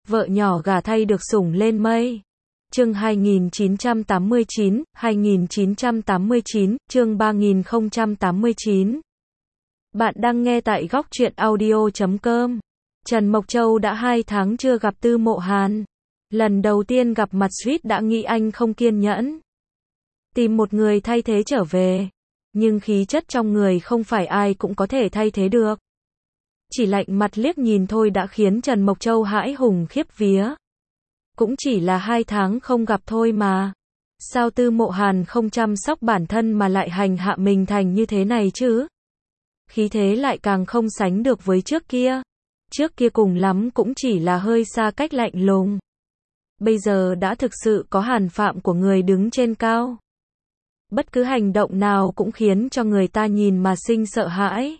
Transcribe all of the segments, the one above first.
vợ nhỏ gả thay được sủng lên mây. Chương 2989, chương 3089. Bạn đang nghe tại góc truyện audio.com. Trần Mộc Châu đã 2 tháng chưa gặp Tư Mộ Hàn. Lần đầu tiên gặp mặt suýt đã nghĩ anh không kiên nhẫn. Tìm một người thay thế trở về. Nhưng khí chất trong người không phải ai cũng có thể thay thế được. Chỉ lạnh mặt liếc nhìn thôi đã khiến Trần Mộc Châu hãi hùng khiếp vía. Cũng chỉ là 2 tháng không gặp thôi mà. Sao Tư Mộ Hàn không chăm sóc bản thân mà lại hành hạ mình thành như thế này chứ? Khí thế lại càng không sánh được với trước kia. Trước kia cùng lắm cũng chỉ là hơi xa cách lạnh lùng. Bây giờ đã thực sự có hàn phạm của người đứng trên cao. Bất cứ hành động nào cũng khiến cho người ta nhìn mà sinh sợ hãi.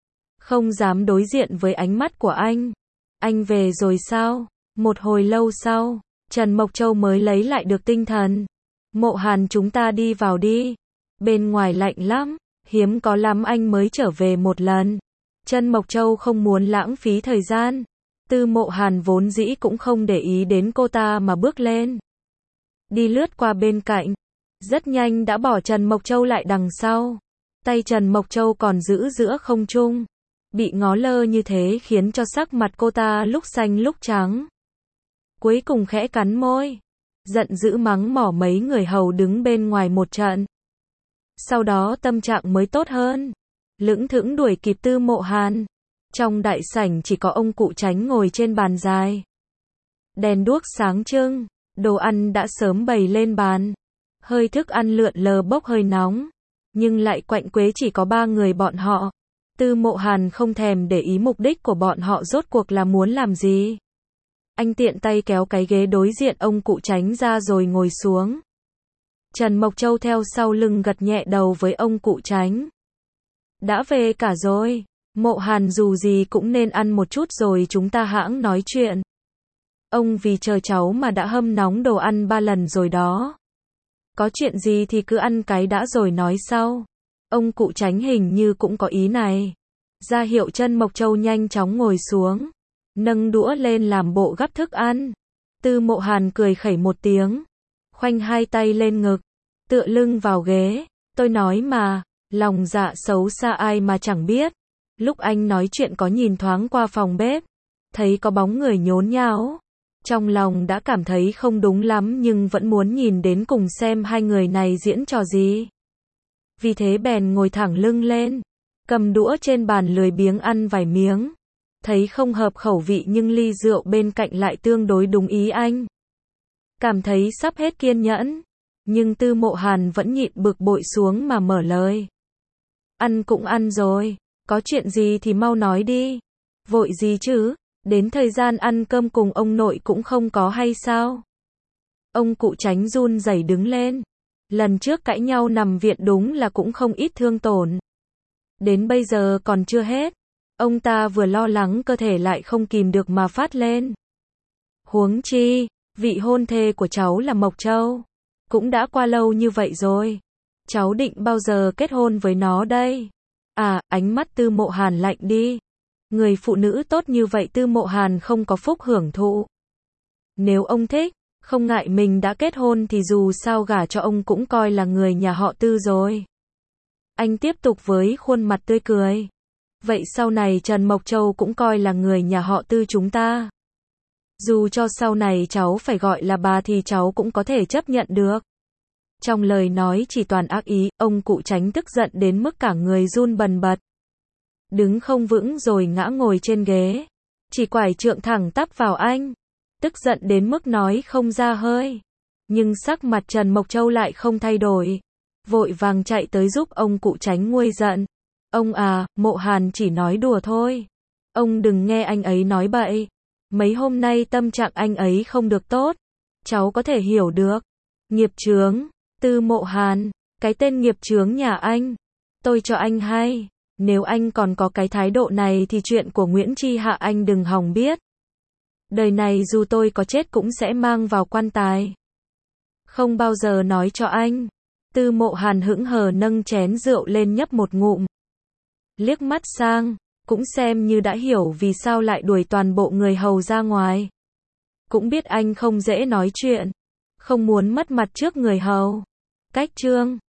Không dám đối diện với ánh mắt của anh. Anh về rồi sao? Một hồi lâu sau, Trần Mộc Châu mới lấy lại được tinh thần. Mộ Hàn, chúng ta đi vào đi. Bên ngoài lạnh lắm, hiếm có lắm anh mới trở về một lần. Trần Mộc Châu không muốn lãng phí thời gian. Tư Mộ Hàn vốn dĩ cũng không để ý đến cô ta mà bước lên. Đi lướt qua bên cạnh. Rất nhanh đã bỏ Trần Mộc Châu lại đằng sau. Tay Trần Mộc Châu còn giữ giữa không trung. Bị ngó lơ như thế khiến cho sắc mặt cô ta lúc xanh lúc trắng. Cuối cùng khẽ cắn môi. Giận dữ mắng mỏ mấy người hầu đứng bên ngoài một trận. Sau đó tâm trạng mới tốt hơn. Lững thững đuổi kịp Tư Mộ Hàn. Trong đại sảnh chỉ có ông cụ Chánh ngồi trên bàn dài. Đèn đuốc sáng trưng. Đồ ăn đã sớm bày lên bàn. Hơi thức ăn lượn lờ bốc hơi nóng. Nhưng lại quạnh quế chỉ có 3 người bọn họ. Tư Mộ Hàn không thèm để ý mục đích của bọn họ rốt cuộc là muốn làm gì. Anh tiện tay kéo cái ghế đối diện ông cụ Chánh ra rồi ngồi xuống. Trần Mộc Châu theo sau lưng gật nhẹ đầu với ông cụ Chánh. Đã về cả rồi. Mộ Hàn, dù gì cũng nên ăn một chút rồi chúng ta hãng nói chuyện. Ông vì chờ cháu mà đã hâm nóng đồ ăn 3 lần rồi đó. Có chuyện gì thì cứ ăn cái đã rồi nói sau. Ông cụ Chánh hình như cũng có ý này. Ra hiệu Trần Mộc Châu nhanh chóng ngồi xuống. Nâng đũa lên làm bộ gắp thức ăn. Tư Mộ Hàn cười khẩy một tiếng. Khoanh 2 tay lên ngực. Tựa lưng vào ghế. Tôi nói mà. Lòng dạ xấu xa ai mà chẳng biết. Lúc anh nói chuyện có nhìn thoáng qua phòng bếp. Thấy có bóng người nhốn nháo. Trong lòng đã cảm thấy không đúng lắm nhưng vẫn muốn nhìn đến cùng xem hai người này diễn trò gì. Vì thế bèn ngồi thẳng lưng lên. Cầm đũa trên bàn lười biếng ăn vài miếng. Thấy không hợp khẩu vị nhưng ly rượu bên cạnh lại tương đối đúng ý anh. Cảm thấy sắp hết kiên nhẫn. Nhưng Tư Mộ Hàn vẫn nhịn bực bội xuống mà mở lời. Ăn cũng ăn rồi. Có chuyện gì thì mau nói đi. Vội gì chứ? Đến thời gian ăn cơm cùng ông nội cũng không có hay sao? Ông cụ Chánh run rẩy đứng lên. Lần trước cãi nhau nằm viện đúng là cũng không ít thương tổn. Đến bây giờ còn chưa hết. Ông ta vừa lo lắng cơ thể lại không kìm được mà phát lên. Huống chi, vị hôn thê của cháu là Mộc Châu. Cũng đã qua lâu như vậy rồi. Cháu định bao giờ kết hôn với nó đây? À, ánh mắt Tư Mộ Hàn lạnh đi. Người phụ nữ tốt như vậy Tư Mộ Hàn không có phúc hưởng thụ. Nếu ông thích, không ngại mình đã kết hôn thì dù sao gả cho ông cũng coi là người nhà họ Tư rồi. Anh tiếp tục với khuôn mặt tươi cười. Vậy sau này Trần Mộc Châu cũng coi là người nhà họ Tư chúng ta. Dù cho sau này cháu phải gọi là bà thì cháu cũng có thể chấp nhận được. Trong lời nói chỉ toàn ác ý, ông cụ Chánh tức giận đến mức cả người run bần bật. Đứng không vững rồi ngã ngồi trên ghế. Chỉ quải trượng thẳng tắp vào anh. Tức giận đến mức nói không ra hơi. Nhưng sắc mặt Trần Mộc Châu lại không thay đổi. Vội vàng chạy tới giúp ông cụ Chánh nguôi giận. Ông à, Mộ Hàn chỉ nói đùa thôi. Ông đừng nghe anh ấy nói bậy. Mấy hôm nay tâm trạng anh ấy không được tốt. Cháu có thể hiểu được. Nghiệp chướng. Tư Mộ Hàn. Cái tên nghiệp chướng nhà anh. Tôi cho anh hay. Nếu anh còn có cái thái độ này thì chuyện của Nguyễn Tri Hạ anh đừng hòng biết. Đời này dù tôi có chết cũng sẽ mang vào quan tài. Không bao giờ nói cho anh. Tư Mộ Hàn hững hờ nâng chén rượu lên nhấp một ngụm. Liếc mắt sang, cũng xem như đã hiểu vì sao lại đuổi toàn bộ người hầu ra ngoài. cũng biết anh không dễ nói chuyện, không muốn mất mặt trước người hầu. Cách Trương